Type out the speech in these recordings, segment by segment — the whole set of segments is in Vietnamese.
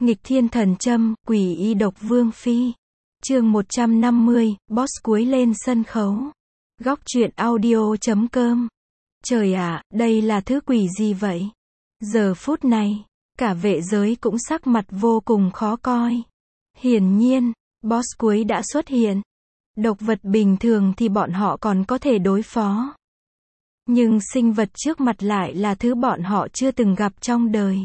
Nghịch thiên thần châm, quỷ y độc vương phi. Chương 150, boss cuối lên sân khấu. Góc truyện audio.com. Trời ạ, đây là thứ quỷ gì vậy? Giờ phút này, cả vệ giới cũng sắc mặt vô cùng khó coi. Hiển nhiên, boss cuối đã xuất hiện. Độc vật bình thường thì bọn họ còn có thể đối phó. Nhưng sinh vật trước mặt lại là thứ bọn họ chưa từng gặp trong đời.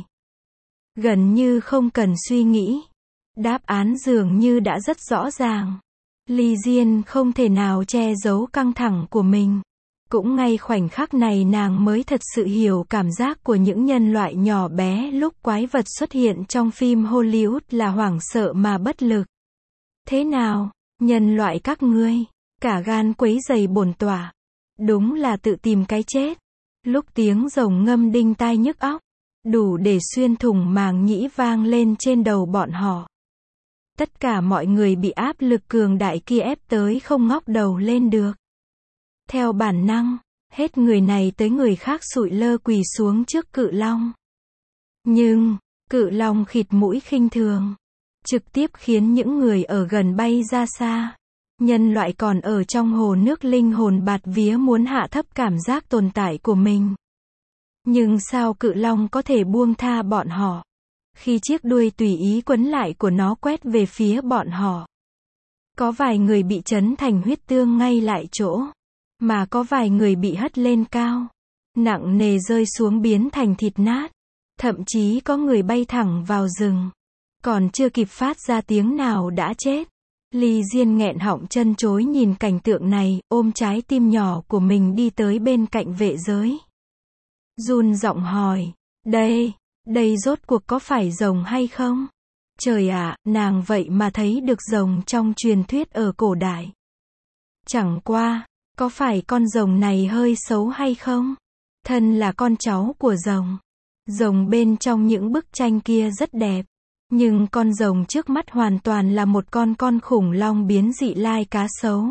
Gần như không cần suy nghĩ. Đáp án dường như đã rất rõ ràng. Ly Diên không thể nào che giấu căng thẳng của mình. Cũng ngay khoảnh khắc này nàng mới thật sự hiểu cảm giác của những nhân loại nhỏ bé lúc quái vật xuất hiện trong phim Hollywood là hoảng sợ mà bất lực. Thế nào, nhân loại các ngươi, cả gan quấy rầy bổn tọa. Đúng là tự tìm cái chết. Lúc tiếng rồng ngâm đinh tai nhức óc, đủ để xuyên thủng màng nhĩ vang lên trên đầu bọn họ. Tất cả mọi người bị áp lực cường đại kia ép tới không ngóc đầu lên được. Theo bản năng, hết người này tới người khác sụi lơ quỳ xuống trước cự long. Nhưng, cự long khịt mũi khinh thường, trực tiếp khiến những người ở gần bay ra xa. Nhân loại còn ở trong hồ nước linh hồn bạt vía muốn hạ thấp cảm giác tồn tại của mình. Nhưng sao cự long có thể buông tha bọn họ? Khi chiếc đuôi tùy ý quấn lại của nó quét về phía bọn họ. Có vài người bị chấn thành huyết tương ngay lại chỗ. Mà có vài người bị hất lên cao. Nặng nề rơi xuống biến thành thịt nát. Thậm chí có người bay thẳng vào rừng. Còn chưa kịp phát ra tiếng nào đã chết. Ly Diên nghẹn họng chân chối nhìn cảnh tượng này, ôm trái tim nhỏ của mình đi tới bên cạnh vệ giới. Run giọng hỏi, đây rốt cuộc có phải rồng hay không? Trời ạ, nàng vậy mà thấy được rồng trong truyền thuyết ở cổ đại. Chẳng qua, có phải con rồng này hơi xấu hay không? Thân là con cháu của rồng. Rồng bên trong những bức tranh kia rất đẹp. Nhưng con rồng trước mắt hoàn toàn là một con khủng long biến dị lai cá sấu.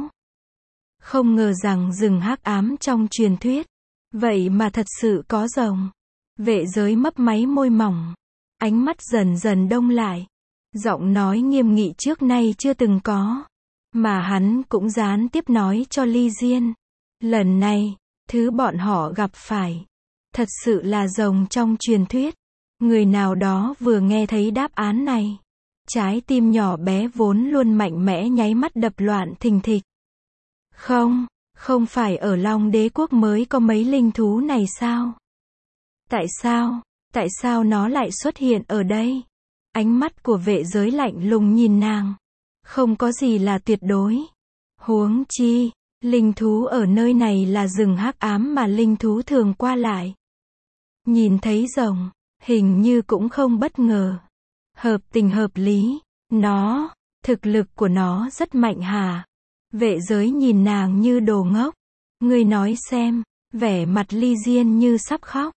Không ngờ rằng rừng hắc ám trong truyền thuyết. Vậy mà thật sự có rồng. Vệ giới mấp máy môi mỏng. Ánh mắt dần dần đông lại. Giọng nói nghiêm nghị trước nay chưa từng có. Mà hắn cũng gián tiếp nói cho Ly Diên. Lần này, thứ bọn họ gặp phải. Thật sự là rồng trong truyền thuyết. Người nào đó vừa nghe thấy đáp án này. Trái tim nhỏ bé vốn luôn mạnh mẽ nháy mắt đập loạn thình thịch. Không phải ở Long Đế Quốc mới có mấy linh thú này sao? Tại sao nó lại xuất hiện ở đây? Ánh mắt của vệ giới lạnh lùng nhìn nàng. Không có gì là tuyệt đối. Huống chi, linh thú ở nơi này là rừng hắc ám mà linh thú thường qua lại. Nhìn thấy rồng, hình như cũng không bất ngờ. Hợp tình hợp lý. Thực lực của nó rất mạnh hả? Vệ giới nhìn nàng như đồ ngốc. Ngươi nói xem, vẻ mặt Ly Diên như sắp khóc.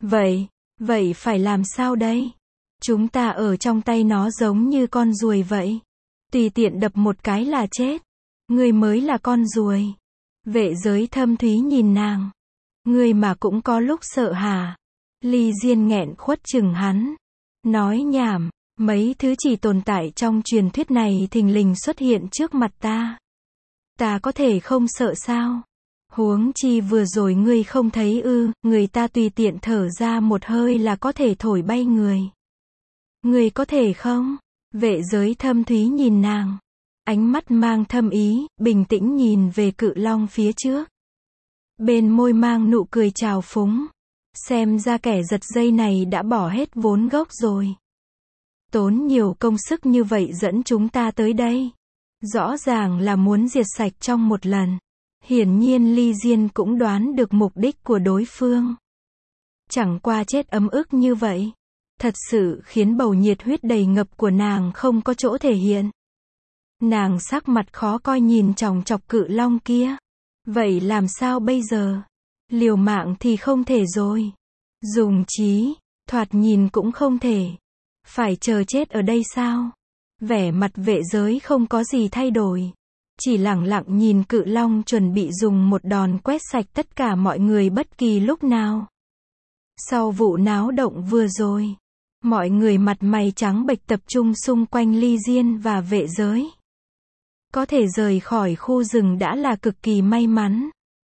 Vậy phải làm sao đây? Chúng ta ở trong tay nó giống như con ruồi vậy. Tùy tiện đập một cái là chết. Ngươi mới là con ruồi. Vệ giới thâm thúy nhìn nàng. Ngươi mà cũng có lúc sợ hả? Ly Diên nghẹn khuất chừng hắn. Nói nhảm, mấy thứ chỉ tồn tại trong truyền thuyết này thình lình xuất hiện trước mặt ta. Ta có thể không sợ sao? Huống chi vừa rồi ngươi không thấy ư, người ta tùy tiện thở ra một hơi là có thể thổi bay người. Ngươi có thể không? Vệ giới thâm thúy nhìn nàng. Ánh mắt mang thâm ý, bình tĩnh nhìn về cự long phía trước. Bên môi mang nụ cười trào phúng. Xem ra kẻ giật dây này đã bỏ hết vốn gốc rồi. Tốn nhiều công sức như vậy dẫn chúng ta tới đây. Rõ ràng là muốn diệt sạch trong một lần. Hiển nhiên Ly Diên cũng đoán được mục đích của đối phương. Chẳng qua chết ấm ức như vậy. Thật sự khiến bầu nhiệt huyết đầy ngập của nàng không có chỗ thể hiện. Nàng sắc mặt khó coi nhìn chòng chọc cự long kia. Vậy làm sao bây giờ? Liều mạng thì không thể rồi. Dùng trí, thoạt nhìn cũng không thể. Phải chờ chết ở đây sao? Vẻ mặt vệ giới không có gì thay đổi. Chỉ lẳng lặng nhìn cự long chuẩn bị dùng một đòn quét sạch tất cả mọi người bất kỳ lúc nào. Sau vụ náo động vừa rồi, Mọi người mặt mày trắng bệch tập trung xung quanh Ly Diên và vệ giới. Có thể rời khỏi khu rừng đã là cực kỳ may mắn.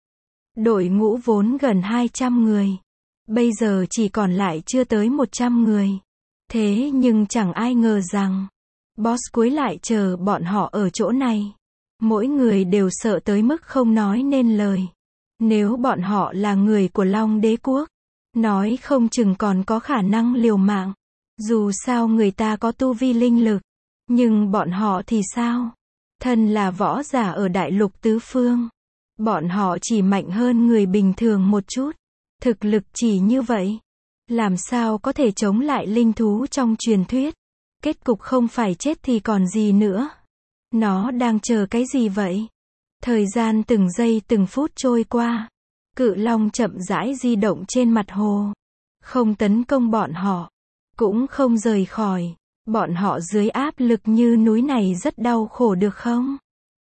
Đội ngũ vốn gần 200 người. Bây giờ chỉ còn lại chưa tới 100 người. Thế nhưng chẳng ai ngờ rằng, boss cuối lại chờ bọn họ ở chỗ này. Mỗi người đều sợ tới mức không nói nên lời. Nếu bọn họ là người của Long Đế Quốc, nói không chừng còn có khả năng liều mạng. Dù sao người ta có tu vi linh lực. Nhưng bọn họ thì sao? Thân là võ giả ở đại lục tứ phương. Bọn họ chỉ mạnh hơn người bình thường một chút. Thực lực chỉ như vậy. Làm sao có thể chống lại linh thú trong truyền thuyết? Kết cục không phải chết thì còn gì nữa. Nó đang chờ cái gì vậy? Thời gian từng giây từng phút trôi qua. Cự long chậm rãi di động trên mặt hồ. Không tấn công bọn họ. Cũng không rời khỏi. Bọn họ dưới áp lực như núi này rất đau khổ được không?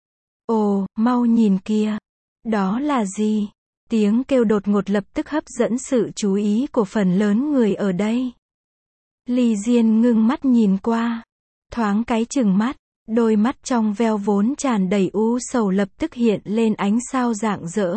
Ồ, mau nhìn kìa. Đó là gì? Tiếng kêu đột ngột lập tức hấp dẫn sự chú ý của phần lớn người ở đây. Ly Diên ngưng mắt nhìn qua. Thoáng cái chừng mắt. Đôi mắt trong veo vốn tràn đầy u sầu lập tức hiện lên ánh sao rạng rỡ.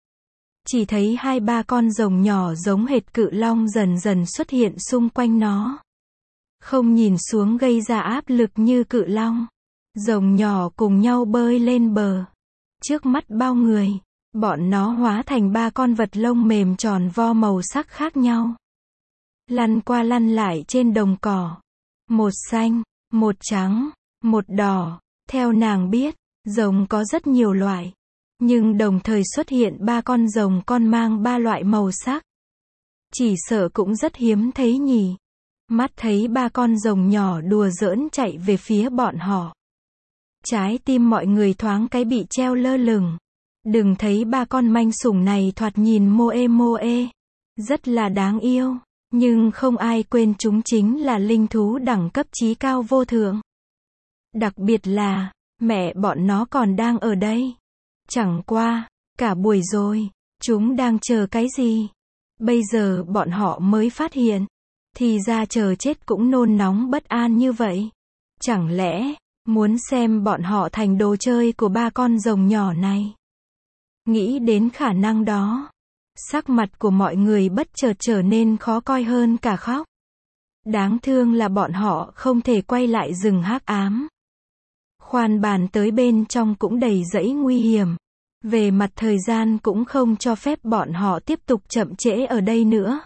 Chỉ thấy 2-3 con rồng nhỏ giống hệt cự long dần dần xuất hiện xung quanh nó. Không nhìn xuống gây ra áp lực như cự long. Rồng nhỏ cùng nhau bơi lên bờ. Trước mắt bao người, bọn nó hóa thành 3 con vật lông mềm tròn vo màu sắc khác nhau. Lăn qua lăn lại trên đồng cỏ. Một xanh, một trắng, một đỏ. Theo nàng biết, rồng có rất nhiều loại. Nhưng đồng thời xuất hiện 3 con rồng con mang 3 loại màu sắc. Chỉ sợ cũng rất hiếm thấy nhỉ. Mắt thấy 3 con rồng nhỏ đùa giỡn chạy về phía bọn họ. Trái tim mọi người thoáng cái bị treo lơ lửng. Đừng thấy 3 con manh sủng này thoạt nhìn mô ê. Rất là đáng yêu. Nhưng không ai quên chúng chính là linh thú đẳng cấp chí cao vô thượng. Đặc biệt là, mẹ bọn nó còn đang ở đây. Chẳng qua, cả buổi rồi, chúng đang chờ cái gì? Bây giờ bọn họ mới phát hiện. Thì ra chờ chết cũng nôn nóng bất an như vậy. Chẳng lẽ, muốn xem bọn họ thành đồ chơi của 3 con rồng nhỏ này? Nghĩ đến khả năng đó. Sắc mặt của mọi người bất chợt trở nên khó coi hơn cả khóc. Đáng thương là bọn họ không thể quay lại rừng hắc ám. Khoan bàn tới bên trong cũng đầy rẫy nguy hiểm. Về mặt thời gian cũng không cho phép bọn họ tiếp tục chậm trễ ở đây nữa.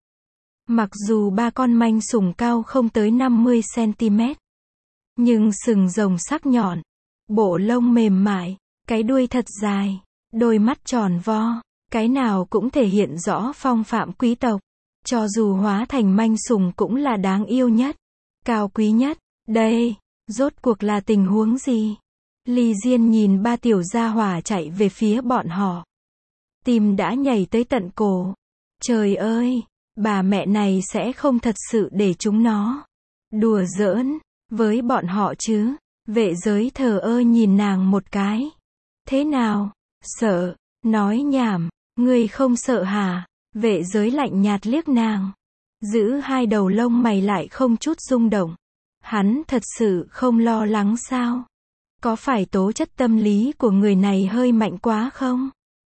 Mặc dù 3 con manh sủng cao không tới 50 cm. Nhưng sừng rồng sắc nhọn. Bộ lông mềm mại. Cái đuôi thật dài. Đôi mắt tròn vo. Cái nào cũng thể hiện rõ phong phạm quý tộc. Cho dù hóa thành manh sủng cũng là đáng yêu nhất. Cao quý nhất. Đây, rốt cuộc là tình huống gì? Ly Diên nhìn 3 tiểu gia hỏa chạy về phía bọn họ. Tim đã nhảy tới tận cổ. Trời ơi, bà mẹ này sẽ không thật sự để chúng nó đùa giỡn với bọn họ chứ? Vệ giới thờ ơ nhìn nàng một cái. Thế nào? Sợ? Nói nhảm. Ngươi không sợ hả? Vệ giới lạnh nhạt liếc nàng. Giữ 2 đầu lông mày lại không chút rung động. Hắn thật sự không lo lắng sao? Có phải tố chất tâm lý của người này hơi mạnh quá không?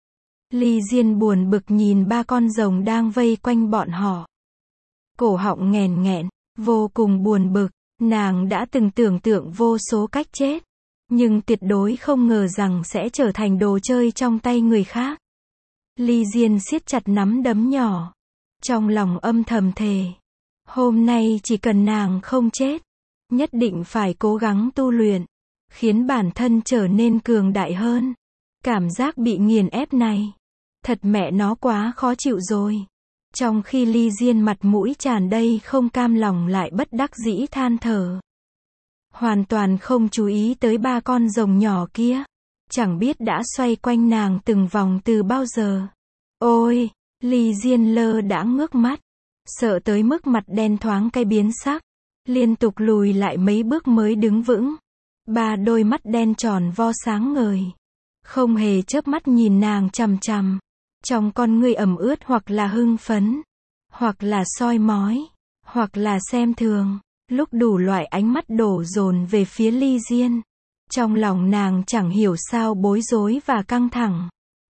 Ly Diên buồn bực nhìn 3 con rồng đang vây quanh bọn họ. Cổ họng nghèn nghẹn, vô cùng buồn bực. Nàng đã từng tưởng tượng vô số cách chết. Nhưng tuyệt đối không ngờ rằng sẽ trở thành đồ chơi trong tay người khác. Ly Diên siết chặt nắm đấm nhỏ. Trong lòng âm thầm thề. Hôm nay chỉ cần nàng không chết. Nhất định phải cố gắng tu luyện. Khiến bản thân trở nên cường đại hơn. Cảm giác bị nghiền ép này. Thật mẹ nó quá khó chịu rồi. Trong khi Ly Diên mặt mũi tràn đầy không cam lòng lại bất đắc dĩ than thở. Hoàn toàn không chú ý tới 3 con rồng nhỏ kia. Chẳng biết đã xoay quanh nàng từng vòng từ bao giờ. Ôi, Ly Diên lơ đãng ngước mắt. Sợ tới mức mặt đen thoáng cái biến sắc. Liên tục lùi lại mấy bước mới đứng vững. 3 đôi mắt đen tròn vo sáng ngời. Không hề chớp mắt nhìn nàng chằm chằm. Trong con ngươi ẩm ướt hoặc là hưng phấn. Hoặc là soi mói. hoặc là xem thường. Lúc đủ loại ánh mắt đổ dồn về phía Ly Diên, trong lòng nàng chẳng hiểu sao bối rối và căng thẳng.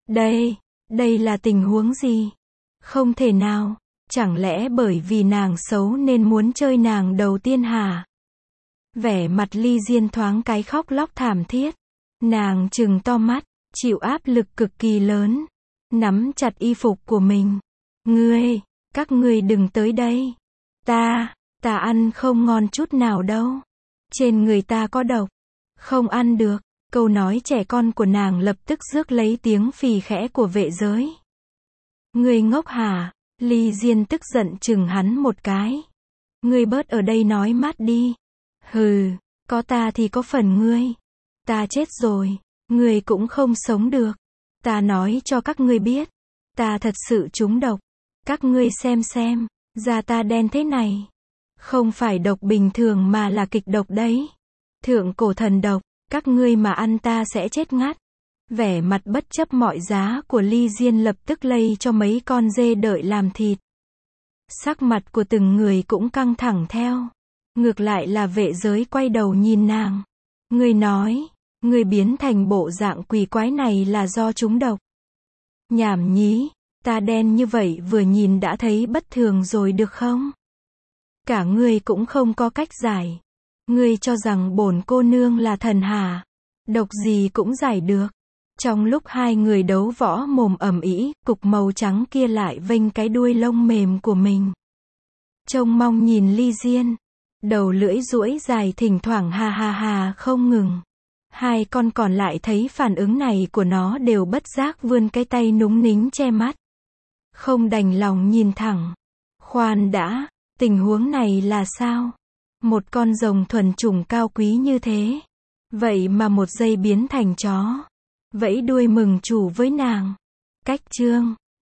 Đây là tình huống gì? Không thể nào, chẳng lẽ bởi vì nàng xấu nên muốn chơi nàng đầu tiên hả? Vẻ mặt Ly Diên thoáng cái khóc lóc thảm thiết. Nàng trừng to mắt, chịu áp lực cực kỳ lớn, nắm chặt y phục của mình. Các ngươi đừng tới đây. Ta ăn không ngon chút nào đâu. Trên người ta có độc. Không ăn được. Câu nói trẻ con của nàng lập tức rước lấy tiếng phì khẽ của vệ giới. Ngươi ngốc hả? Ly Diên tức giận chừng hắn một cái. Ngươi bớt ở đây nói mát đi. Hừ, có ta thì có phần ngươi. Ta chết rồi, ngươi cũng không sống được. Ta nói cho các ngươi biết, ta thật sự trúng độc. Các ngươi xem, da ta đen thế này. Không phải độc bình thường mà là kịch độc đấy. Thượng cổ thần độc, các ngươi mà ăn ta sẽ chết ngắt. Vẻ mặt bất chấp mọi giá của Ly Diên lập tức lây cho mấy con dê đợi làm thịt. Sắc mặt của từng người cũng căng thẳng theo. Ngược lại là vệ giới quay đầu nhìn nàng. Ngươi nói, ngươi biến thành bộ dạng quỷ quái này là do trúng độc. Nhảm nhí, ta đen như vậy vừa nhìn đã thấy bất thường rồi được không? Cả ngươi cũng không có cách giải. Ngươi cho rằng bổn cô nương là thần hả? Độc gì cũng giải được. Trong lúc hai người đấu võ mồm ầm ĩ, cục màu trắng kia lại vênh cái đuôi lông mềm của mình. Trông mong nhìn Ly Diên. Đầu lưỡi duỗi dài thỉnh thoảng ha ha ha không ngừng. Hai con còn lại thấy phản ứng này của nó đều bất giác vươn cái tay núng nính che mắt. Không đành lòng nhìn thẳng. Khoan đã, tình huống này là sao? Một con rồng thuần chủng cao quý như thế. Vậy mà một giây biến thành chó. Vẫy đuôi mừng chủ với nàng. Cách chương